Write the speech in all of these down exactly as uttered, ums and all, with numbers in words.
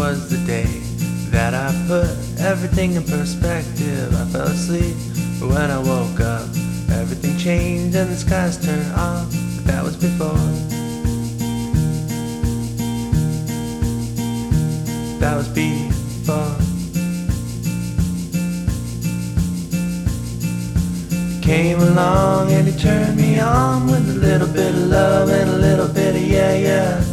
was the day that I put everything in perspective. I fell asleep, but when I woke up, everything changed and the skies turned off. But that was before. That was before. He came along and he turned me on with a little bit of love and a little bit of yeah, yeah.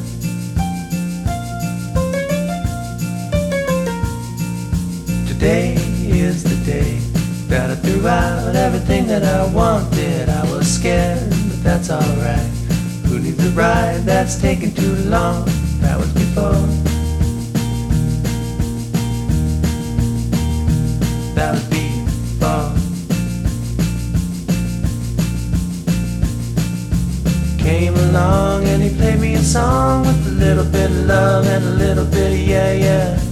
Today is the day that I threw out everything that I wanted. I was scared, but that's alright. Who needs a ride that's taking too long? That was before. That was before. Came along and he played me a song with a little bit of love and a little bit of yeah, yeah.